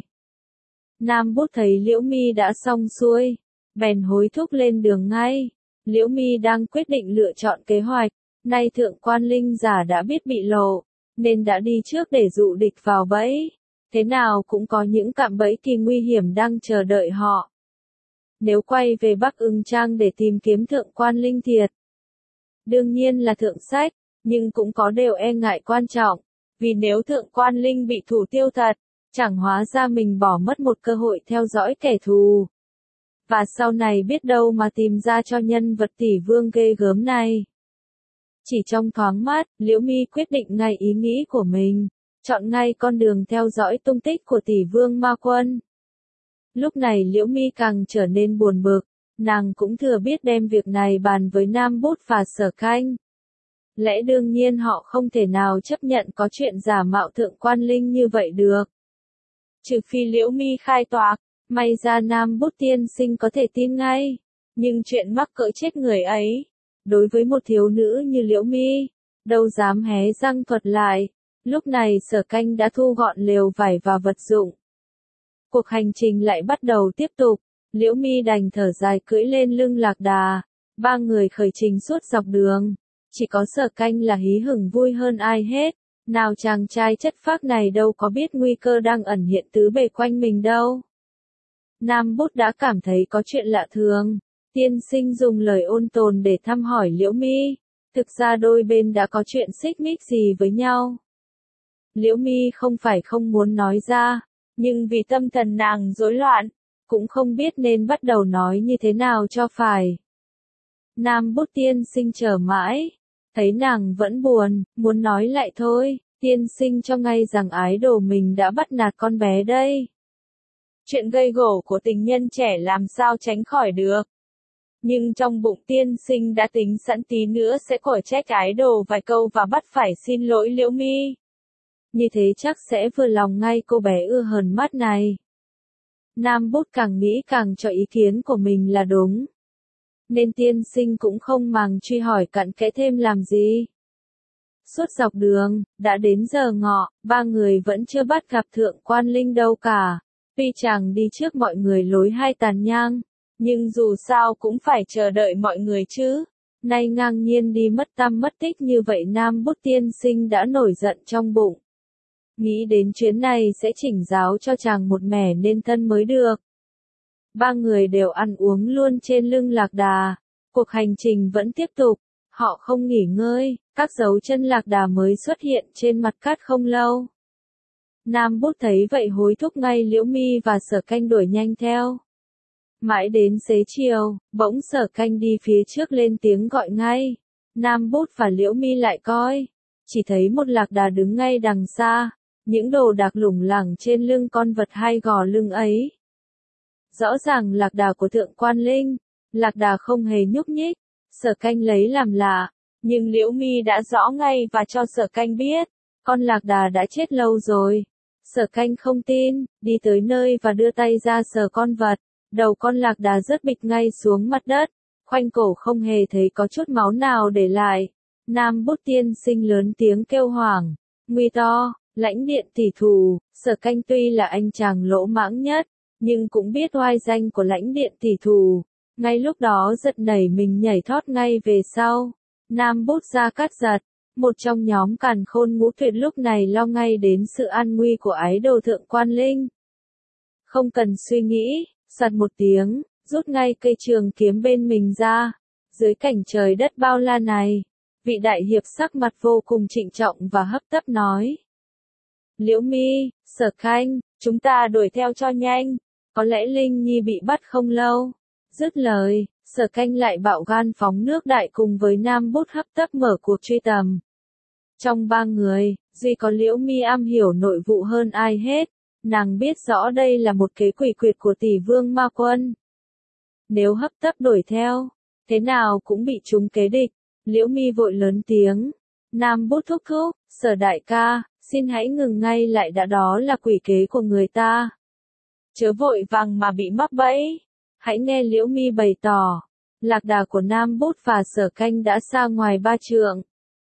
Nam Bút thấy Liễu Mi đã xong xuôi, bèn hối thúc lên đường ngay. Liễu Mi đang quyết định lựa chọn kế hoạch, nay Thượng Quan Linh giả đã biết bị lộ, nên đã đi trước để dụ địch vào bẫy. Thế nào cũng có những cạm bẫy kỳ nguy hiểm đang chờ đợi họ. Nếu quay về Bắc Ưng Trang để tìm kiếm Thượng Quan Linh thiệt, đương nhiên là thượng sách, nhưng cũng có điều e ngại quan trọng, vì nếu Thượng Quan Linh bị thủ tiêu thật, chẳng hóa ra mình bỏ mất một cơ hội theo dõi kẻ thù. Và sau này biết đâu mà tìm ra cho nhân vật tỷ vương ghê gớm này. Chỉ trong thoáng mắt, Liễu Mi quyết định ngay ý nghĩ của mình, chọn ngay con đường theo dõi tung tích của tỷ vương ma quân. Lúc này Liễu Mi càng trở nên buồn bực, nàng cũng thừa biết đem việc này bàn với Nam Bút và Sở Canh. Lẽ đương nhiên họ không thể nào chấp nhận có chuyện giả mạo Thượng Quan Linh như vậy được. Trừ phi Liễu Mi khai toạc, may ra Nam Bút tiên sinh có thể tin ngay, nhưng chuyện mắc cỡ chết người ấy, đối với một thiếu nữ như Liễu Mi, đâu dám hé răng thuật lại. Lúc này Sở Canh đã thu gọn lều vải và vật dụng. Cuộc hành trình lại bắt đầu tiếp tục, Liễu Mi đành thở dài cưỡi lên lưng lạc đà, ba người khởi trình suốt dọc đường. Chỉ có Sở Canh là hí hửng vui hơn ai hết, nào chàng trai chất phác này đâu có biết nguy cơ đang ẩn hiện tứ bề quanh mình đâu. Nam Bút đã cảm thấy có chuyện lạ thường, tiên sinh dùng lời ôn tồn để thăm hỏi Liễu Mi, thực ra đôi bên đã có chuyện xích mích gì với nhau. Liễu Mi không phải không muốn nói ra, nhưng vì tâm thần nàng rối loạn, cũng không biết nên bắt đầu nói như thế nào cho phải. Nam Bút tiên sinh chờ mãi, thấy nàng vẫn buồn, muốn nói lại thôi, tiên sinh cho ngay rằng ái đồ mình đã bắt nạt con bé đây. Chuyện gây gổ của tình nhân trẻ làm sao tránh khỏi được. Nhưng trong bụng tiên sinh đã tính sẵn tí nữa sẽ cổ trách ái đồ vài câu và bắt phải xin lỗi Liễu Mi. Như thế chắc sẽ vừa lòng ngay cô bé ưa hờn mắt này. Nam Bút càng nghĩ càng cho ý kiến của mình là đúng. Nên tiên sinh cũng không màng truy hỏi cặn kẽ thêm làm gì. Suốt dọc đường, đã đến giờ ngọ, ba người vẫn chưa bắt gặp Thượng Quan Linh đâu cả. Tuy chàng đi trước mọi người lối hai tàn nhang, nhưng dù sao cũng phải chờ đợi mọi người chứ. Nay ngang nhiên đi mất tăm mất tích như vậy Nam Bút tiên sinh đã nổi giận trong bụng. Nghĩ đến chuyến này sẽ chỉnh giáo cho chàng một mẻ nên thân mới được. Ba người đều ăn uống luôn trên lưng lạc đà. Cuộc hành trình vẫn tiếp tục. Họ không nghỉ ngơi, các dấu chân lạc đà mới xuất hiện trên mặt cát không lâu. Nam Bút thấy vậy hối thúc ngay Liễu Mi và Sở Canh đuổi nhanh theo. Mãi đến xế chiều, bỗng Sở Canh đi phía trước lên tiếng gọi ngay. Nam Bút và Liễu Mi lại coi. Chỉ thấy một lạc đà đứng ngay đằng xa. Những đồ đạc lủng lẳng trên lưng con vật hai gò lưng ấy. Rõ ràng lạc đà của Thượng Quan Linh. Lạc đà không hề nhúc nhích. Sở Canh lấy làm lạ. Nhưng Liễu Mi đã rõ ngay và cho Sở Canh biết. Con lạc đà đã chết lâu rồi. Sở Canh không tin, đi tới nơi và đưa tay ra sờ con vật. Đầu con lạc đà rớt bịch ngay xuống mặt đất. Khoanh cổ không hề thấy có chút máu nào để lại. Nam Bút tiên sinh lớn tiếng kêu hoảng. Nguy to, lãnh điện tỷ thủ. Sở Canh tuy là anh chàng lỗ mãng nhất, nhưng cũng biết oai danh của lãnh điện tỷ thù. Ngay lúc đó giật nảy mình nhảy thoát ngay về sau. Nam Bút Gia Cát Giật, một trong nhóm càn khôn ngũ tuyệt lúc này lo ngay đến sự an nguy của ái đồ Thượng Quan Linh. Không cần suy nghĩ, sạt một tiếng, rút ngay cây trường kiếm bên mình ra. Dưới cảnh trời đất bao la này, vị đại hiệp sắc mặt vô cùng trịnh trọng và hấp tấp nói. Liễu Mi, Sở Khanh, chúng ta đuổi theo cho nhanh, có lẽ Linh Nhi bị bắt không lâu. Dứt lời, Sở Khanh lại bạo gan phóng nước đại cùng với Nam Bút hấp tấp mở cuộc truy tầm. Trong ba người, duy có Liễu Mi am hiểu nội vụ hơn ai hết, nàng biết rõ đây là một kế quỷ quyệt của tỷ vương ma quân. Nếu hấp tấp đuổi theo, thế nào cũng bị chúng kế địch. Liễu Mi vội lớn tiếng. Nam Bút thúc thúc, Sở đại ca, xin hãy ngừng ngay lại đã, đó là quỷ kế của người ta. Chớ vội vàng mà bị mắc bẫy. Hãy nghe Liễu Mi bày tỏ. Lạc đà của Nam Bút và Sở Khanh đã xa ngoài ba trượng.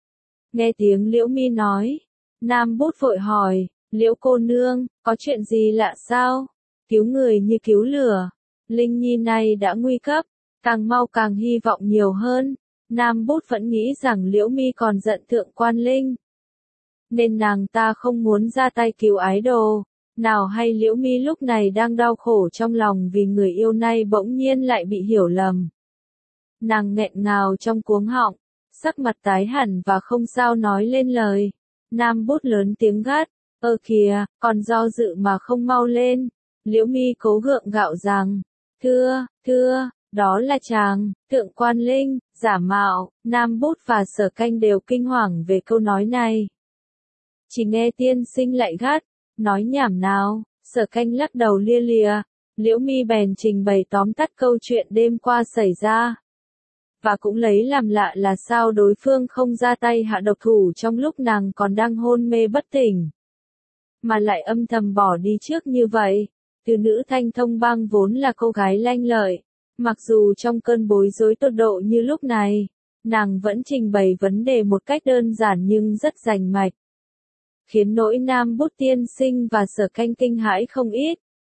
Nghe tiếng Liễu Mi nói, Nam Bút vội hỏi, Liễu cô nương, có chuyện gì lạ sao? Cứu người như cứu lửa. Linh Nhi này đã nguy cấp, càng mau càng hy vọng nhiều hơn. Nam Bút vẫn nghĩ rằng Liễu Mi còn giận Thượng Quan Linh, nên nàng ta không muốn ra tay cứu ái đồ. Nào hay Liễu Mi lúc này đang đau khổ trong lòng vì người yêu này bỗng nhiên lại bị hiểu lầm. Nàng nghẹn ngào trong cuống họng, sắc mặt tái hẳn và không sao nói lên lời. Nam Bút lớn tiếng gắt, ơ kìa, còn do dự mà không mau lên. Liễu Mi cố gượng gạo rằng, thưa, thưa, đó là chàng, Thượng Quan Linh, giả mạo. Nam Bút và Sở Khanh đều kinh hoàng về câu nói này. Chỉ nghe tiên sinh lại gắt, nói nhảm nào. Sở Khanh lắc đầu lia lịa. Liễu Mi bèn trình bày tóm tắt câu chuyện đêm qua xảy ra. Và cũng lấy làm lạ là sao đối phương không ra tay hạ độc thủ trong lúc nàng còn đang hôn mê bất tỉnh, mà lại âm thầm bỏ đi trước như vậy. Từ nữ Thanh Thông Bang vốn là cô gái lanh lợi, mặc dù trong cơn bối rối tột độ như lúc này, nàng vẫn trình bày vấn đề một cách đơn giản nhưng rất rành mạch, khiến nỗi Nam Bút tiên sinh và Sở Khanh kinh hãi không ít.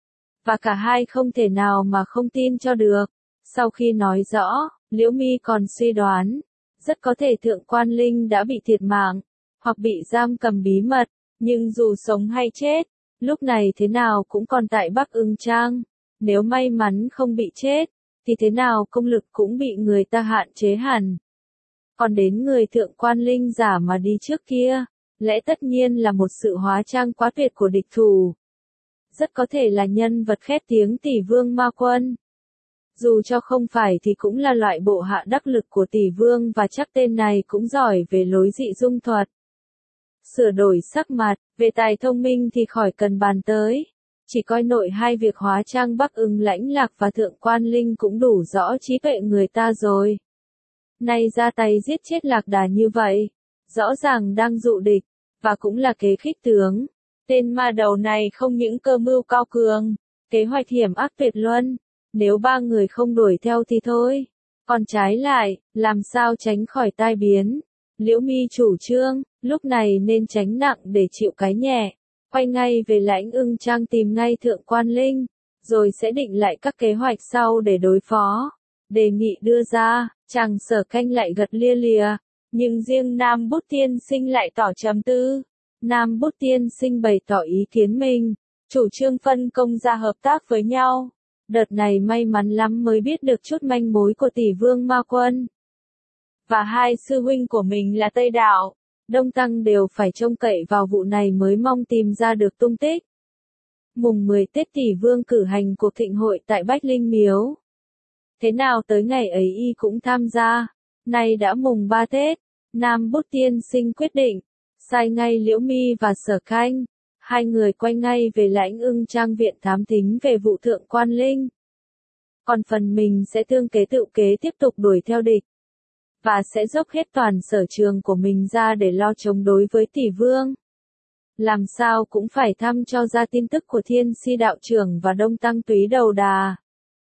Và cả hai không thể nào mà không tin cho được. Sau khi nói rõ, Liễu Mi còn suy đoán, rất có thể Thượng Quan Linh đã bị thiệt mạng, hoặc bị giam cầm bí mật, nhưng dù sống hay chết, lúc này thế nào cũng còn tại Bắc Ưng Trang. Nếu may mắn không bị chết, thì thế nào công lực cũng bị người ta hạn chế hẳn. Còn đến người Thượng Quan Linh giả mà đi trước kia, lẽ tất nhiên là một sự hóa trang quá tuyệt của địch thủ. Rất có thể là nhân vật khét tiếng tỷ vương ma quân. Dù cho không phải thì cũng là loại bộ hạ đắc lực của tỷ vương và chắc tên này cũng giỏi về lối dị dung thuật. Sửa đổi sắc mặt, về tài thông minh thì khỏi cần bàn tới. Chỉ coi nội hai việc hóa trang Bắc Ưng Lãnh Lạc và Thượng Quan Linh cũng đủ rõ trí tuệ người ta rồi. Nay ra tay giết chết Lạc Đà như vậy, rõ ràng đang dụ địch, và cũng là kế khích tướng. Tên ma đầu này không những cơ mưu cao cường, kế hoạch hiểm ác tuyệt luân. Nếu ba người không đuổi theo thì thôi, còn trái lại, làm sao tránh khỏi tai biến. Liễu Mi chủ trương, lúc này nên tránh nặng để chịu cái nhẹ, quay ngay về Lãnh Ưng Trang tìm ngay Thượng Quan Linh, rồi sẽ định lại các kế hoạch sau để đối phó. Đề nghị đưa ra, chàng Sở Khanh lại gật lia lìa, nhưng riêng Nam Bút tiên sinh lại tỏ trầm tư. Nam Bút tiên sinh bày tỏ ý kiến mình, chủ trương phân công ra hợp tác với nhau. Đợt này may mắn lắm mới biết được chút manh mối của tỷ vương ma quân. Và hai sư huynh của mình là Tây Đạo, Đông Tăng đều phải trông cậy vào vụ này mới mong tìm ra được tung tích. Mùng mười Tết tỷ vương cử hành cuộc thịnh hội tại Bách Linh Miếu. Thế nào tới ngày ấy y cũng tham gia. Nay đã mùng ba Tết, Nam Bút tiên sinh quyết định, sai ngay Liễu Mi và Sở Khanh. Hai người quay ngay về Lãnh Ưng Trang viện thám thính về vụ Thượng Quan Linh. Còn phần mình sẽ tương kế tự kế tiếp tục đuổi theo địch. Và sẽ dốc hết toàn sở trường của mình ra để lo chống đối với tỷ vương. Làm sao cũng phải thăm cho ra tin tức của Thiên Si đạo trưởng và Đông Tăng túy đầu đà.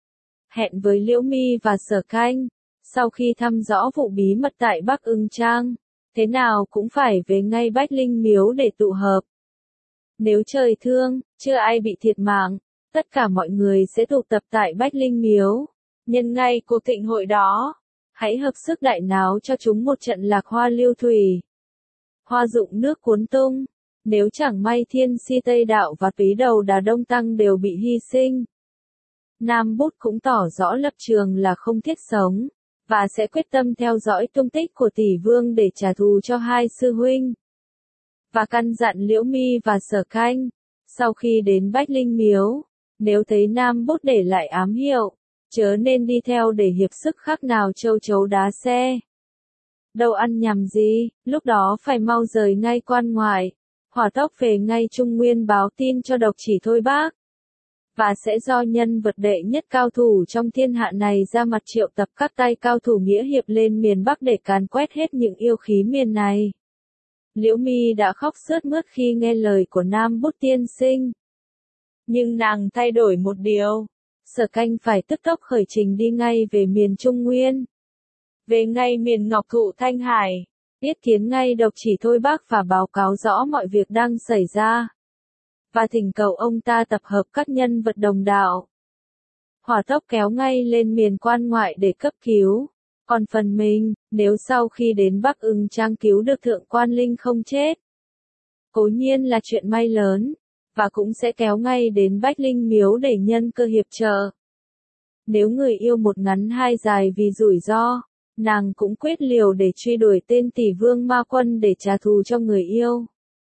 Hẹn với Liễu Mi và Sở Khanh, sau khi thăm rõ vụ bí mật tại Bắc Ưng Trang, thế nào cũng phải về ngay Bách Linh Miếu để tụ hợp. Nếu trời thương, chưa ai bị thiệt mạng, Tất cả mọi người sẽ tụ tập tại Bách Linh Miếu. Nhân ngay cuộc thịnh hội đó, hãy hợp sức đại náo cho chúng một trận lạc hoa lưu thủy. Hoa dụng nước cuốn tung, nếu chẳng may Thiên Si Tây Đạo và Túy Đầu Đà Đông Tăng đều bị hy sinh. Nam Bút cũng tỏ rõ lập trường là không thiết sống, và sẽ quyết tâm theo dõi tung tích của tỷ vương để trả thù cho hai sư huynh. Và căn dặn Liễu Mi và Sở Canh, sau khi đến Bách Linh Miếu, nếu thấy Nam Bút để lại ám hiệu, chớ nên đi theo để hiệp sức khác nào châu chấu đá xe. Đâu ăn nhầm gì, lúc đó phải mau rời ngay quan ngoại, hỏa tốc về ngay Trung Nguyên báo tin cho Độc Chỉ Thôi Bác. Và sẽ do nhân vật đệ nhất cao thủ trong thiên hạ này ra mặt triệu tập các tay cao thủ nghĩa hiệp lên miền Bắc để càn quét hết những yêu khí miền này. Liễu Mi đã khóc sướt mướt khi nghe lời của Nam Bút tiên sinh. Nhưng nàng thay đổi một điều. Sở Canh phải tức tốc khởi trình đi ngay về miền Trung Nguyên. Về ngay miền Ngọc Thụ Thanh Hải, yết kiến ngay Độc Chỉ Thôi Bác và báo cáo rõ mọi việc đang xảy ra. Và thỉnh cầu ông ta tập hợp các nhân vật đồng đạo. Hỏa tốc kéo ngay lên miền quan ngoại để cấp cứu. Còn phần mình, nếu sau khi đến Bắc Ưng Trang cứu được Thượng Quan Linh không chết, cố nhiên là chuyện may lớn, và cũng sẽ kéo ngay đến Bách Linh Miếu để nhân cơ hiệp trợ. Nếu người yêu một ngắn hai dài vì rủi ro, nàng cũng quyết liều để truy đuổi tên tỷ vương ma quân để trả thù cho người yêu.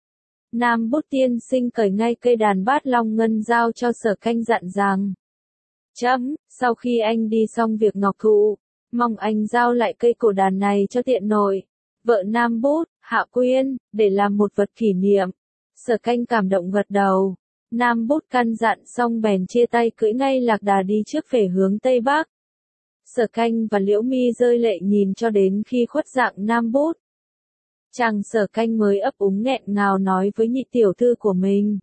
Nam Bút tiên sinh cởi ngay cây đàn bát long ngân giao cho Sở Canh dặn rằng: Chấm, sau khi anh đi xong việc Ngọc Thụ, mong anh giao lại cây cổ đàn này cho tiện nội, vợ Nam Bút, Hạ Quyên, để làm một vật kỷ niệm. Sở Canh cảm động gật đầu. Nam Bút căn dặn xong bèn chia tay cưỡi ngay lạc đà đi trước về hướng Tây Bắc. Sở Canh và Liễu Mi rơi lệ nhìn cho đến khi khuất dạng Nam Bút. Chàng Sở Canh mới ấp úng nghẹn ngào nói với nhị tiểu thư của mình: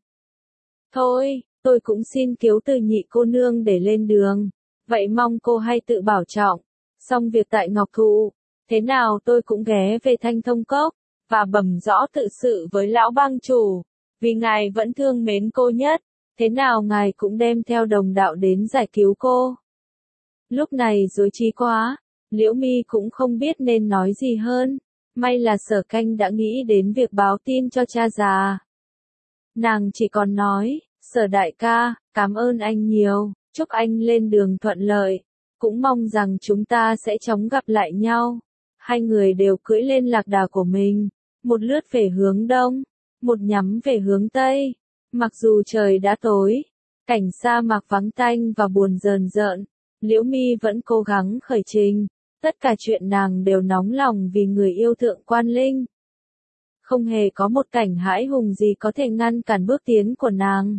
Thôi, tôi cũng xin cứu từ nhị cô nương để lên đường, vậy mong cô hay tự bảo trọng. Xong việc tại Ngọc Thụ, thế nào tôi cũng ghé về Thanh Thông Cốc, và bẩm rõ tự sự với lão bang chủ, vì ngài vẫn thương mến cô nhất, thế nào ngài cũng đem theo đồng đạo đến giải cứu cô. Lúc này rối trí quá, Liễu Mi cũng không biết nên nói gì hơn, may là Sở Canh đã nghĩ đến việc báo tin cho cha già. Nàng chỉ còn nói: Sở đại ca, cảm ơn anh nhiều, chúc anh lên đường thuận lợi, cũng mong rằng chúng ta sẽ chóng gặp lại nhau. Hai người đều cưỡi lên lạc đà của mình, một lướt về hướng đông, một nhắm về hướng tây. Mặc dù trời đã tối, cảnh sa mạc vắng tanh và buồn rờn rợn, Liễu Mi vẫn cố gắng khởi trình. Tất cả chuyện nàng đều nóng lòng vì người yêu Thượng Quan Linh. Không hề có một cảnh hãi hùng gì có thể ngăn cản bước tiến của nàng.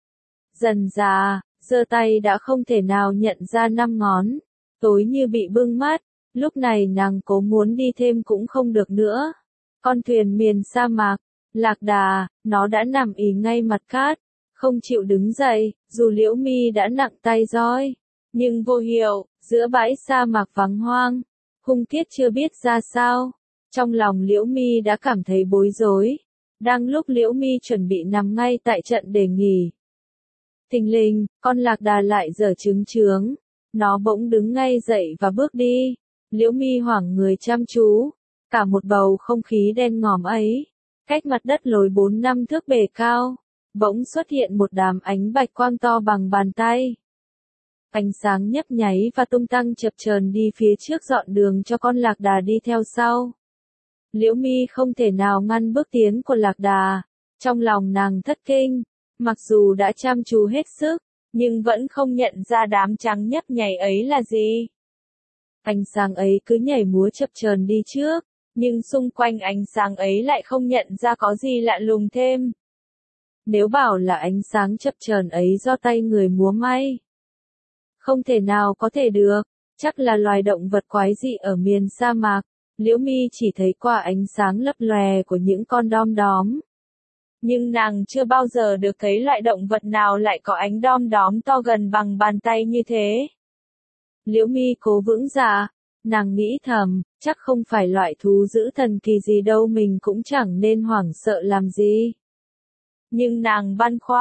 Dần dà, giơ tay đã không thể nào nhận ra năm ngón, tối như bị bưng mắt, lúc này nàng cố muốn đi thêm cũng không được nữa. Con thuyền miền sa mạc, lạc đà, nó đã nằm ì ngay mặt cát, không chịu đứng dậy, dù Liễu Mi đã nặng tay roi, nhưng vô hiệu, giữa bãi sa mạc vắng hoang, Hung Kiết chưa biết ra sao. Trong lòng Liễu Mi đã cảm thấy bối rối. Đang lúc Liễu Mi chuẩn bị nằm ngay tại trận để nghỉ, thình lình, con lạc đà lại giở trứng trướng. Nó bỗng đứng ngay dậy và bước đi. Liễu Mi hoảng người chăm chú. Cả một bầu không khí đen ngòm ấy, cách mặt đất lồi bốn năm thước bề cao, bỗng xuất hiện một đám ánh bạch quang to bằng bàn tay. Ánh sáng nhấp nháy và tung tăng chập chờn đi phía trước dọn đường cho con lạc đà đi theo sau. Liễu Mi không thể nào ngăn bước tiến của lạc đà. Trong lòng nàng thất kinh, mặc dù đã chăm chú hết sức, nhưng vẫn không nhận ra đám trắng nhấp nháy ấy là gì. Ánh sáng ấy cứ nhảy múa chập chờn đi trước, nhưng xung quanh ánh sáng ấy lại không nhận ra có gì lạ lùng thêm. Nếu bảo là ánh sáng chập chờn ấy do tay người múa may, không thể nào có thể được, chắc là loài động vật quái dị ở miền sa mạc. Liễu Mi chỉ thấy qua ánh sáng lấp lòe của những con đom đóm. Nhưng nàng chưa bao giờ được thấy loại động vật nào lại có ánh đom đóm to gần bằng bàn tay như thế. Liễu Mi cố vững dạ, nàng nghĩ thầm, chắc không phải loại thú dữ thần kỳ gì đâu, mình cũng chẳng nên hoảng sợ làm gì. Nhưng nàng băn khoăn,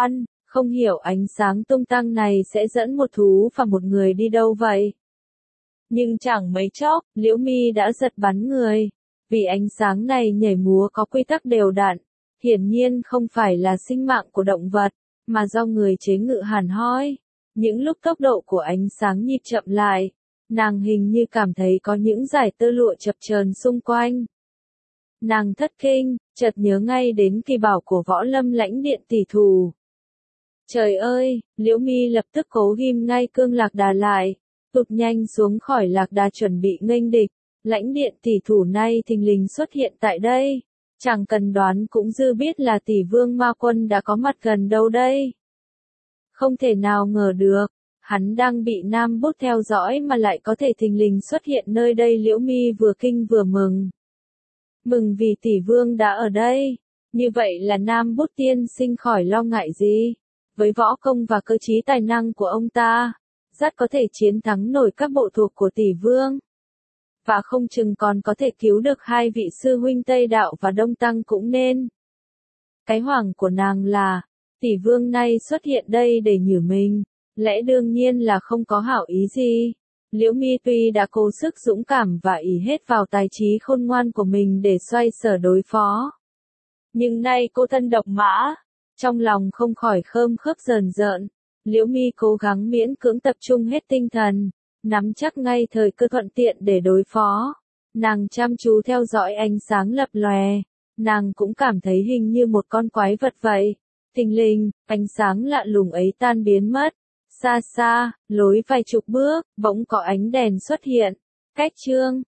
Không hiểu ánh sáng tung tăng này sẽ dẫn một thú và một người đi đâu vậy? Nhưng chẳng mấy chốc, Liễu Mi đã giật bắn người. Vì ánh sáng này nhảy múa có quy tắc đều đặn, hiển nhiên không phải là sinh mạng của động vật, mà do người chế ngự hẳn hoi. Những lúc tốc độ của ánh sáng nhịp chậm lại, nàng hình như cảm thấy có những dải tơ lụa chập chờn xung quanh. Nàng thất kinh, chợt nhớ ngay đến kỳ bảo của Võ Lâm Lãnh Điện tỷ thủ. Trời ơi, Liễu Mi lập tức cố ghim ngay cương lạc đà lại, tụt nhanh xuống khỏi lạc đà chuẩn bị nghênh địch. Lãnh Điện tỷ thủ nay thình lình xuất hiện tại đây, chẳng cần đoán cũng dư biết là tỷ vương Ma Quân đã có mặt gần đâu đây. Không thể nào ngờ được, hắn đang bị Nam Bút theo dõi mà lại có thể thình lình xuất hiện nơi đây. Liễu Mi vừa kinh vừa mừng. Mừng vì tỷ vương đã ở đây, như vậy là Nam Bút tiên sinh khỏi lo ngại gì. Với võ công và cơ trí tài năng của ông ta, rất có thể chiến thắng nổi các bộ thuộc của tỷ vương. Và không chừng còn có thể cứu được hai vị sư huynh Tây Đạo và Đông Tăng cũng nên. Cái hoảng của nàng là, tỷ vương nay xuất hiện đây để nhử mình, lẽ đương nhiên là không có hảo ý gì. Liễu Mi tuy đã cố sức dũng cảm và ỷ hết vào tài trí khôn ngoan của mình để xoay sở đối phó. Nhưng nay cô thân độc mã, trong lòng không khỏi khơm khớp rờn rợn. Liễu Mi cố gắng miễn cưỡng tập trung hết tinh thần, nắm chắc ngay thời cơ thuận tiện để đối phó. Nàng chăm chú theo dõi ánh sáng lập lòe, nàng cũng cảm thấy hình như một con quái vật vậy. Thình lình, ánh sáng lạ lùng ấy tan biến mất. Xa xa, lối vài chục bước, bỗng có ánh đèn xuất hiện. Cách chương